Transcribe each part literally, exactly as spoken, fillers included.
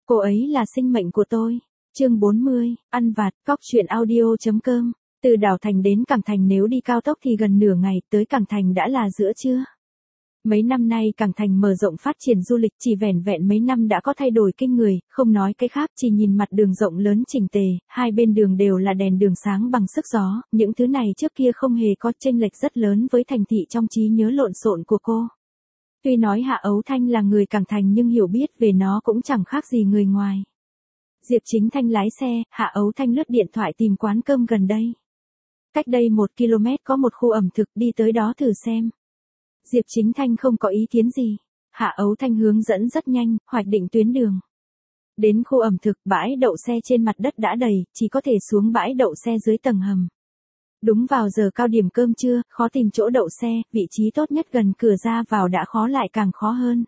Cô ấy là sinh mệnh của tôi. Chương bốn mươi, ăn vặt, cóc truyện audio.com. Từ Đảo Thành đến Cảng Thành nếu đi cao tốc thì gần nửa ngày, tới Cảng Thành đã là giữa trưa. Mấy năm nay Cảng Thành mở rộng phát triển du lịch, chỉ vẻn vẹn mấy năm đã có thay đổi kinh người, không nói cái khác, chỉ nhìn mặt đường rộng lớn chỉnh tề, hai bên đường đều là đèn đường sáng bằng sức gió, những thứ này trước kia không hề có chênh lệch rất lớn với thành thị trong trí nhớ lộn xộn của cô. Tuy nói Hạ Ấu Thanh là người Cảng Thành nhưng hiểu biết về nó cũng chẳng khác gì người ngoài. Diệp Chính Thanh lái xe, Hạ Ấu Thanh lướt điện thoại tìm quán cơm gần đây. Cách đây một ki lô mét có một khu ẩm thực, đi tới đó thử xem. Diệp Chính Thanh không có ý kiến gì. Hạ Ấu Thanh hướng dẫn rất nhanh, hoạch định tuyến đường. Đến khu ẩm thực, bãi đậu xe trên mặt đất đã đầy, chỉ có thể xuống bãi đậu xe dưới tầng hầm. Đúng vào giờ cao điểm cơm trưa, khó tìm chỗ đậu xe, vị trí tốt nhất gần cửa ra vào đã khó lại càng khó hơn.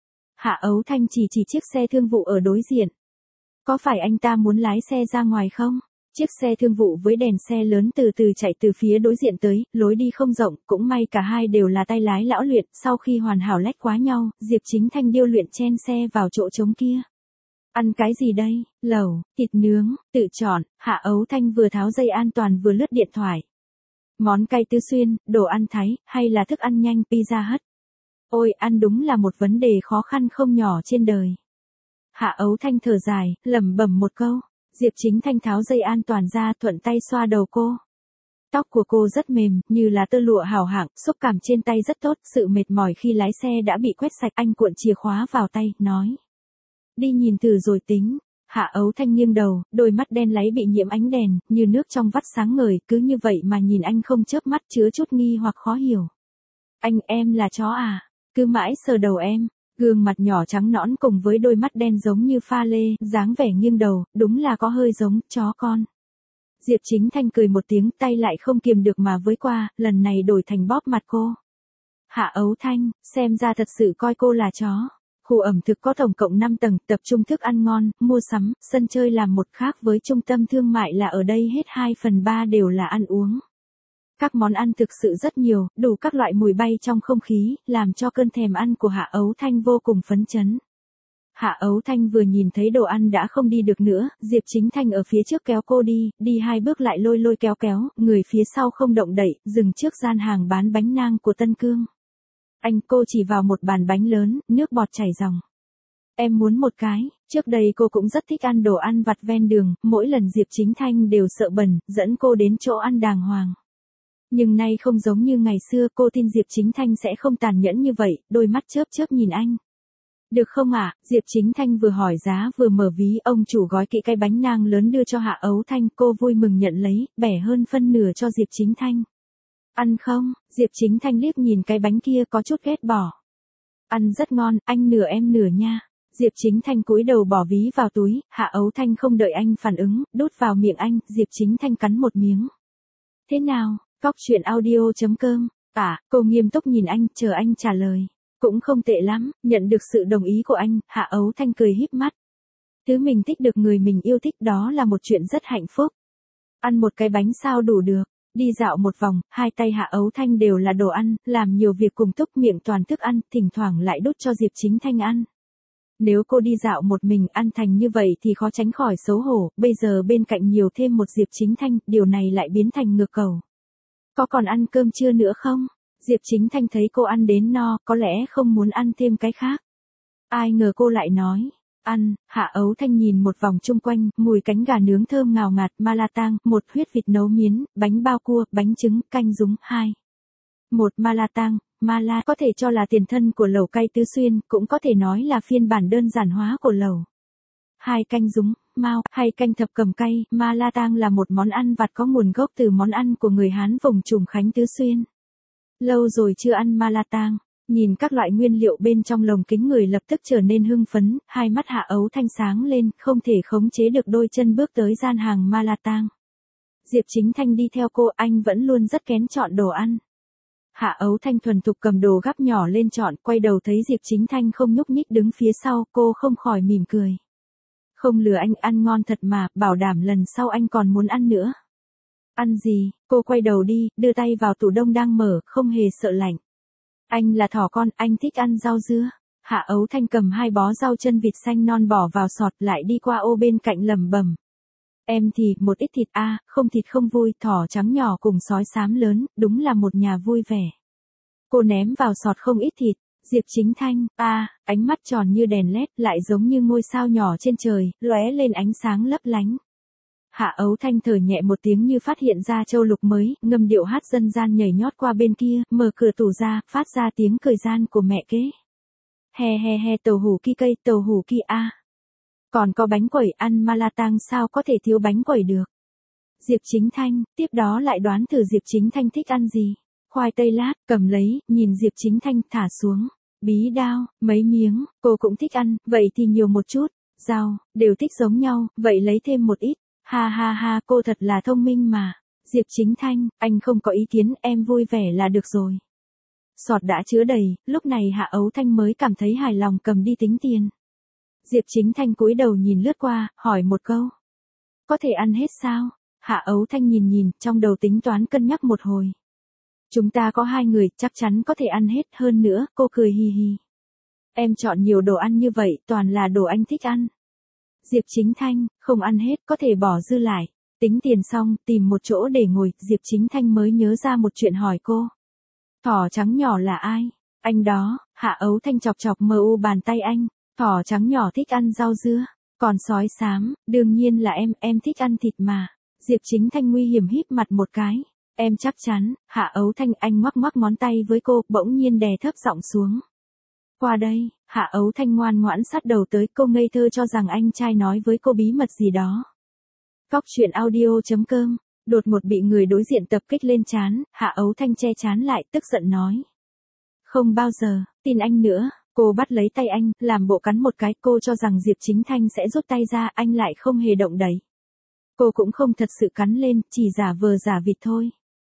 Hạ Ấu Thanh chỉ chỉ chiếc xe thương vụ ở đối diện. Có phải anh ta muốn lái xe ra ngoài không? Chiếc xe thương vụ với đèn xe lớn từ từ chạy từ phía đối diện tới, lối đi không rộng, cũng may cả hai đều là tay lái lão luyện, sau khi hoàn hảo lách quá nhau, Diệp Chính Thanh điêu luyện chen xe vào chỗ trống kia. Ăn cái gì đây? Lẩu, thịt nướng, tự chọn, Hạ Ấu Thanh vừa tháo dây an toàn vừa lướt điện thoại. Món cay tứ xuyên, đồ ăn Thái, hay là thức ăn nhanh Pizza Hut? Ôi, ăn đúng là một vấn đề khó khăn không nhỏ trên đời. Hạ Ấu Thanh thở dài, lẩm bẩm một câu. Diệp Chính Thanh tháo dây an toàn ra, thuận tay xoa đầu cô. Tóc của cô rất mềm, như là tơ lụa hảo hạng, xúc cảm trên tay rất tốt, sự mệt mỏi khi lái xe đã bị quét sạch. Anh cuộn chìa khóa vào tay, nói. Đi nhìn thử rồi tính. Hạ Ấu Thanh nghiêng đầu, đôi mắt đen láy bị nhiễm ánh đèn, như nước trong vắt sáng ngời, cứ như vậy mà nhìn anh không chớp mắt, chứa chút nghi hoặc khó hiểu. Anh, em là chó à? Cứ mãi sờ đầu em. Gương mặt nhỏ trắng nõn cùng với đôi mắt đen giống như pha lê, dáng vẻ nghiêng đầu, đúng là có hơi giống chó con. Diệp Chính Thanh cười một tiếng, tay lại không kiềm được mà với qua, lần này đổi thành bóp mặt cô. Hạ Ấu Thanh, xem ra thật sự coi cô là chó. Khu ẩm thực có tổng cộng năm tầng, tập trung thức ăn ngon, mua sắm, sân chơi làm một, khác với trung tâm thương mại là ở đây hết hai phần ba đều là ăn uống. Các món ăn thực sự rất nhiều, đủ các loại mùi bay trong không khí, làm cho cơn thèm ăn của Hạ Ấu Thanh vô cùng phấn chấn. Hạ Ấu Thanh vừa nhìn thấy đồ ăn đã không đi được nữa, Diệp Chính Thanh ở phía trước kéo cô đi, đi hai bước lại lôi lôi kéo kéo, người phía sau không động đậy, dừng trước gian hàng bán bánh nang của Tân Cương. Anh, cô chỉ vào một bàn bánh lớn, nước bọt chảy ròng. Em muốn một cái, trước đây cô cũng rất thích ăn đồ ăn vặt ven đường, mỗi lần Diệp Chính Thanh đều sợ bẩn, dẫn cô đến chỗ ăn đàng hoàng. Nhưng nay không giống như ngày xưa, cô tin Diệp Chính Thanh sẽ không tàn nhẫn như vậy, đôi mắt chớp chớp nhìn anh. Được không ạ? À? Diệp Chính Thanh vừa hỏi giá vừa mở ví, ông chủ gói kỹ cái bánh nang lớn đưa cho Hạ Ấu Thanh, cô vui mừng nhận lấy, bẻ hơn phân nửa cho Diệp Chính Thanh. Ăn không? Diệp Chính Thanh liếc nhìn cái bánh kia có chút ghét bỏ. Ăn rất ngon, anh nửa em nửa nha. Diệp Chính Thanh cúi đầu bỏ ví vào túi, Hạ Ấu Thanh không đợi anh phản ứng, đút vào miệng anh, Diệp Chính Thanh cắn một miếng. Thế nào? Cóc truyện audio.com. À, cô nghiêm túc nhìn anh, chờ anh trả lời. Cũng không tệ lắm, nhận được sự đồng ý của anh, Hạ Ấu Thanh cười híp mắt. Thứ mình thích được người mình yêu thích đó là một chuyện rất hạnh phúc. Ăn một cái bánh sao đủ được. Đi dạo một vòng, hai tay Hạ Ấu Thanh đều là đồ ăn, làm nhiều việc cùng túc, miệng toàn thức ăn, thỉnh thoảng lại đút cho Diệp Chính Thanh ăn. Nếu cô đi dạo một mình ăn thành như vậy thì khó tránh khỏi xấu hổ, bây giờ bên cạnh nhiều thêm một Diệp Chính Thanh, điều này lại biến thành ngược cầu. Có còn ăn cơm trưa nữa không? Diệp Chính Thanh thấy cô ăn đến no, có lẽ không muốn ăn thêm cái khác. Ai ngờ cô lại nói, ăn. Hạ Ấu Thanh nhìn một vòng chung quanh, mùi cánh gà nướng thơm ngào ngạt, ma la tang, một huyết vịt nấu miến, bánh bao cua, bánh trứng, canh rúng, hai. Một ma la tang, ma la có thể cho là tiền thân của lẩu cay tứ xuyên, cũng có thể nói là phiên bản đơn giản hóa của lẩu. Hai canh rúng, mao, hay canh thập cầm cay, ma la tang là một món ăn vặt có nguồn gốc từ món ăn của người Hán vùng Trùng Khánh tứ xuyên. Lâu rồi chưa ăn ma la tang, nhìn các loại nguyên liệu bên trong lồng kính người lập tức trở nên hưng phấn, hai mắt Hạ Ấu Thanh sáng lên, không thể khống chế được đôi chân bước tới gian hàng ma la tang. Diệp Chính Thanh đi theo cô, anh vẫn luôn rất kén chọn đồ ăn. Hạ Ấu Thanh thuần thục cầm đồ gắp nhỏ lên chọn, quay đầu thấy Diệp Chính Thanh không nhúc nhích đứng phía sau, cô không khỏi mỉm cười. Không lừa anh, ăn ngon thật mà, bảo đảm lần sau anh còn muốn ăn nữa. Ăn gì? Cô quay đầu đi, đưa tay vào tủ đông đang mở, không hề sợ lạnh. Anh là thỏ con, anh thích ăn rau dưa. Hạ Ấu Thanh cầm hai bó rau chân vịt xanh non bỏ vào sọt lại đi qua ô bên cạnh lẩm bẩm. Em thì, một ít thịt a, không thịt không vui, thỏ trắng nhỏ cùng sói xám lớn, đúng là một nhà vui vẻ. Cô ném vào sọt không ít thịt, Diệp Chính Thanh, a, ánh mắt tròn như đèn led, lại giống như ngôi sao nhỏ trên trời, lóe lên ánh sáng lấp lánh. Hạ Ấu Thanh thở nhẹ một tiếng như phát hiện ra châu lục mới, ngâm điệu hát dân gian nhảy nhót qua bên kia, mở cửa tủ ra, phát ra tiếng cười gian của mẹ kế. He he he tàu hủ ki cây, tàu hủ ki a. Còn có bánh quẩy, ăn ma la tang sao có thể thiếu bánh quẩy được. Diệp Chính Thanh, tiếp đó lại đoán thử Diệp Chính Thanh thích ăn gì. Khoai tây lát, cầm lấy, nhìn Diệp Chính Thanh thả xuống. Bí đao, mấy miếng, cô cũng thích ăn, vậy thì nhiều một chút. Rau, đều thích giống nhau, vậy lấy thêm một ít. Ha ha ha, cô thật là thông minh mà. Diệp Chính Thanh, anh không có ý kiến, em vui vẻ là được rồi. Sọt đã chứa đầy, lúc này Hạ Ấu Thanh mới cảm thấy hài lòng cầm đi tính tiền. Diệp Chính Thanh cúi đầu nhìn lướt qua, hỏi một câu. Có thể ăn hết sao? Hạ Ấu Thanh nhìn nhìn, trong đầu tính toán cân nhắc một hồi. Chúng ta có hai người, chắc chắn có thể ăn hết, hơn nữa, cô cười hì hì. Em chọn nhiều đồ ăn như vậy, toàn là đồ anh thích ăn. Diệp Chính Thanh, không ăn hết, có thể bỏ dư lại. Tính tiền xong, tìm một chỗ để ngồi, Diệp Chính Thanh mới nhớ ra một chuyện hỏi cô. Thỏ trắng nhỏ là ai? Anh đó, Hạ Ấu Thanh chọc chọc mờ u bàn tay anh. Thỏ trắng nhỏ thích ăn rau dưa. Còn sói xám, đương nhiên là em, em thích ăn thịt mà. Diệp Chính Thanh nguy hiểm híp mặt một cái. Em chắc chắn, Hạ Ấu Thanh anh ngoắc ngoắc ngón tay với cô, bỗng nhiên đè thấp giọng xuống. Qua đây, Hạ Ấu Thanh ngoan ngoãn sát đầu tới, cô ngây thơ cho rằng anh trai nói với cô bí mật gì đó. Cóc truyện audio chấm com, đột một bị người đối diện tập kích lên trán, Hạ Ấu Thanh che trán lại, tức giận nói. Không bao giờ, tin anh nữa, cô bắt lấy tay anh, làm bộ cắn một cái, cô cho rằng Diệp Chính Thanh sẽ rút tay ra, anh lại không hề động đậy. Cô cũng không thật sự cắn lên, chỉ giả vờ giả vịt thôi.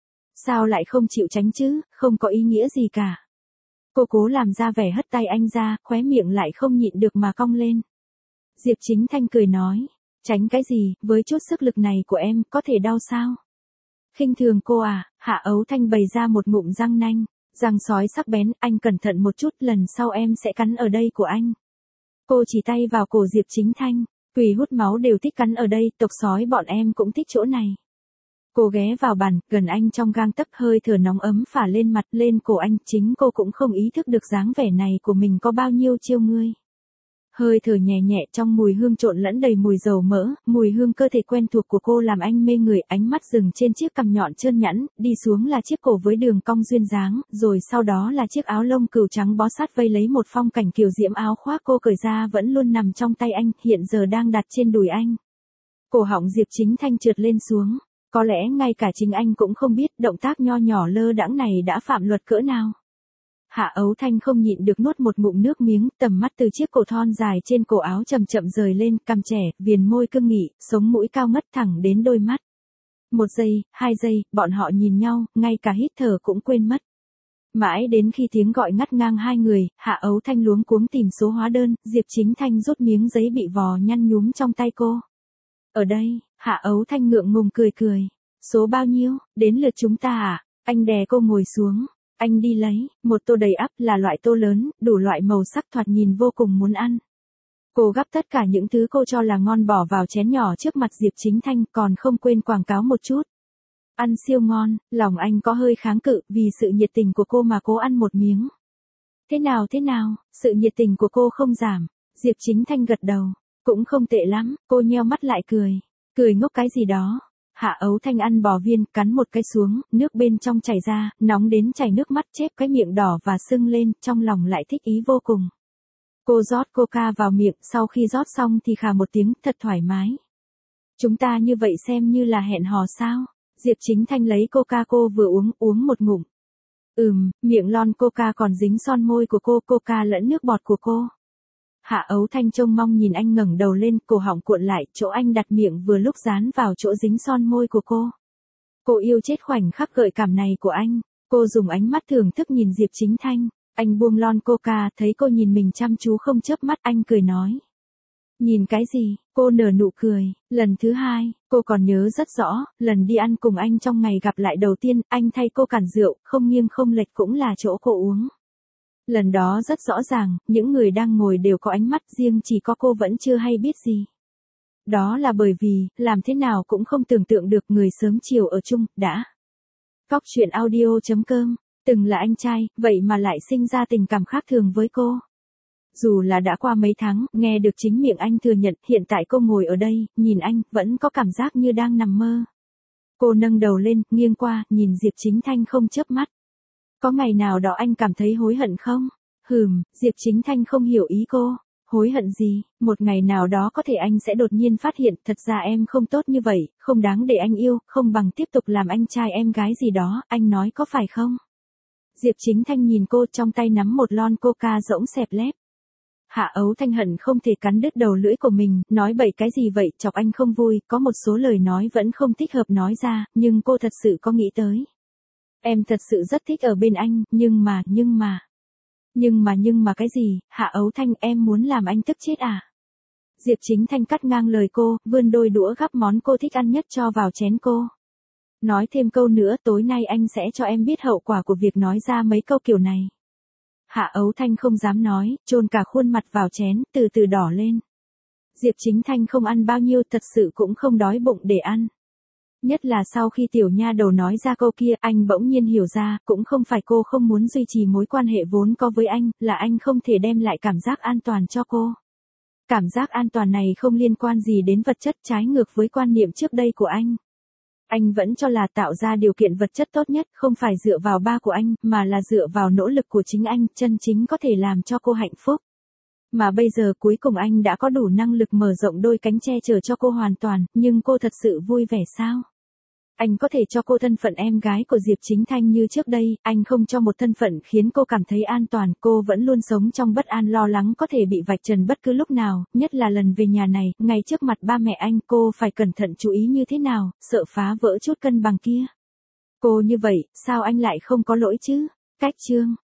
Sao lại không chịu tránh chứ, không có ý nghĩa gì cả. Cô cố làm ra vẻ hất tay anh ra, khóe miệng lại không nhịn được mà cong lên. Diệp Chính Thanh cười nói, tránh cái gì, với chút sức lực này của em, có thể đau sao? Khinh thường cô à, Hạ Ấu Thanh bày ra một ngụm răng nanh, răng sói sắc bén, anh cẩn thận một chút, lần sau em sẽ cắn ở đây của anh. Cô chỉ tay vào cổ Diệp Chính Thanh, quỷ hút máu đều thích cắn ở đây, tộc sói bọn em cũng thích chỗ này. Cô ghé vào bàn, gần anh trong gang tấc, hơi thở nóng ấm phả lên mặt, lên cổ anh, chính cô cũng không ý thức được dáng vẻ này của mình có bao nhiêu chiêu ngươi. Hơi thở nhẹ nhẹ trong mùi hương trộn lẫn đầy mùi dầu mỡ, mùi hương cơ thể quen thuộc của cô làm anh mê người, ánh mắt dừng trên chiếc cằm nhọn trơn nhẵn, đi xuống là chiếc cổ với đường cong duyên dáng, rồi sau đó là chiếc áo lông cừu trắng bó sát vây lấy một phong cảnh kiều diễm, áo khoác cô cởi ra vẫn luôn nằm trong tay anh, hiện giờ đang đặt trên đùi anh. Cổ họng Diệp Chính Thanh trượt lên xuống. Có lẽ ngay cả chính anh cũng không biết động tác nho nhỏ lơ đãng này đã phạm luật cỡ nào. Hạ Ấu Thanh không nhịn được nuốt một ngụm nước miếng, tầm mắt từ chiếc cổ thon dài trên cổ áo chậm chậm rời lên, cằm trẻ, viền môi cương nghị, sống mũi cao ngất thẳng đến đôi mắt. Một giây, hai giây, bọn họ nhìn nhau, ngay cả hít thở cũng quên mất. Mãi đến khi tiếng gọi ngắt ngang hai người, Hạ Ấu Thanh luống cuống tìm số hóa đơn, Diệp Chính Thanh rút miếng giấy bị vò nhăn nhúm trong tay cô. Ở đây, Hạ Ấu Thanh ngượng ngùng cười cười. Số bao nhiêu, đến lượt chúng ta à? Anh đè cô ngồi xuống. Anh đi lấy, một tô đầy ắp là loại tô lớn, đủ loại màu sắc thoạt nhìn vô cùng muốn ăn. Cô gắp tất cả những thứ cô cho là ngon bỏ vào chén nhỏ trước mặt Diệp Chính Thanh, còn không quên quảng cáo một chút. Ăn siêu ngon, lòng anh có hơi kháng cự, vì sự nhiệt tình của cô mà cố ăn một miếng. Thế nào thế nào, sự nhiệt tình của cô không giảm. Diệp Chính Thanh gật đầu. Cũng không tệ lắm, cô nheo mắt lại cười. Cười ngốc cái gì đó. Hạ Ấu Thanh ăn bò viên, cắn một cái xuống, nước bên trong chảy ra, nóng đến chảy nước mắt, chép cái miệng đỏ và sưng lên, trong lòng lại thích ý vô cùng. Cô rót coca vào miệng, sau khi rót xong thì khà một tiếng, thật thoải mái. Chúng ta như vậy xem như là hẹn hò sao? Diệp Chính Thanh lấy coca cô vừa uống, uống một ngụm. Ừm, miệng lon coca còn dính son môi của cô, coca lẫn nước bọt của cô. Hạ Ấu Thanh trông mong nhìn anh ngẩng đầu lên, cổ họng cuộn lại, chỗ anh đặt miệng vừa lúc dán vào chỗ dính son môi của cô. Cô yêu chết khoảnh khắc gợi cảm này của anh. Cô dùng ánh mắt thưởng thức nhìn Diệp Chính Thanh. Anh buông lon coca, thấy cô nhìn mình chăm chú không chớp mắt, anh cười nói. Nhìn cái gì? Cô nở nụ cười. Lần thứ hai, cô còn nhớ rất rõ, lần đi ăn cùng anh trong ngày gặp lại đầu tiên, anh thay cô cản rượu, không nghiêng không lệch cũng là chỗ cô uống. Lần đó rất rõ ràng, những người đang ngồi đều có ánh mắt riêng, chỉ có cô vẫn chưa hay biết gì. Đó là bởi vì, làm thế nào cũng không tưởng tượng được người sớm chiều ở chung, đã. Cóc truyện audio chấm com, từng là anh trai, vậy mà lại sinh ra tình cảm khác thường với cô. Dù là đã qua mấy tháng, nghe được chính miệng anh thừa nhận, hiện tại cô ngồi ở đây, nhìn anh, vẫn có cảm giác như đang nằm mơ. Cô nâng đầu lên, nghiêng qua, nhìn Diệp Chính Thanh không chớp mắt. Có ngày nào đó anh cảm thấy hối hận không? Hừm, Diệp Chính Thanh không hiểu ý cô. Hối hận gì? Một ngày nào đó có thể anh sẽ đột nhiên phát hiện, thật ra em không tốt như vậy, không đáng để anh yêu, không bằng tiếp tục làm anh trai em gái gì đó, anh nói có phải không? Diệp Chính Thanh nhìn cô, trong tay nắm một lon coca rỗng xẹp lép. Hạ Ấu Thanh hận không thể cắn đứt đầu lưỡi của mình, nói bậy cái gì vậy, chọc anh không vui, có một số lời nói vẫn không thích hợp nói ra, nhưng cô thật sự có nghĩ tới. Em thật sự rất thích ở bên anh, nhưng mà, nhưng mà. Nhưng mà nhưng mà cái gì, Hạ Ấu Thanh, em muốn làm anh tức chết à? Diệp Chính Thanh cắt ngang lời cô, vươn đôi đũa gắp món cô thích ăn nhất cho vào chén cô. Nói thêm câu nữa, tối nay anh sẽ cho em biết hậu quả của việc nói ra mấy câu kiểu này. Hạ Ấu Thanh không dám nói, chôn cả khuôn mặt vào chén, từ từ đỏ lên. Diệp Chính Thanh không ăn bao nhiêu, thật sự cũng không đói bụng để ăn. Nhất là sau khi tiểu nha đầu nói ra câu kia, anh bỗng nhiên hiểu ra, cũng không phải cô không muốn duy trì mối quan hệ vốn có với anh, là anh không thể đem lại cảm giác an toàn cho cô. Cảm giác an toàn này không liên quan gì đến vật chất, trái ngược với quan niệm trước đây của anh. Anh vẫn cho là tạo ra điều kiện vật chất tốt nhất, không phải dựa vào ba của anh, mà là dựa vào nỗ lực của chính anh, chân chính có thể làm cho cô hạnh phúc. Mà bây giờ cuối cùng anh đã có đủ năng lực mở rộng đôi cánh che chở cho cô hoàn toàn, nhưng cô thật sự vui vẻ sao? Anh có thể cho cô thân phận em gái của Diệp Chính Thanh như trước đây, anh không cho một thân phận khiến cô cảm thấy an toàn, cô vẫn luôn sống trong bất an lo lắng có thể bị vạch trần bất cứ lúc nào, nhất là lần về nhà này, ngay trước mặt ba mẹ anh, cô phải cẩn thận chú ý như thế nào, sợ phá vỡ chút cân bằng kia. Cô như vậy, sao anh lại không có lỗi chứ? Cách chương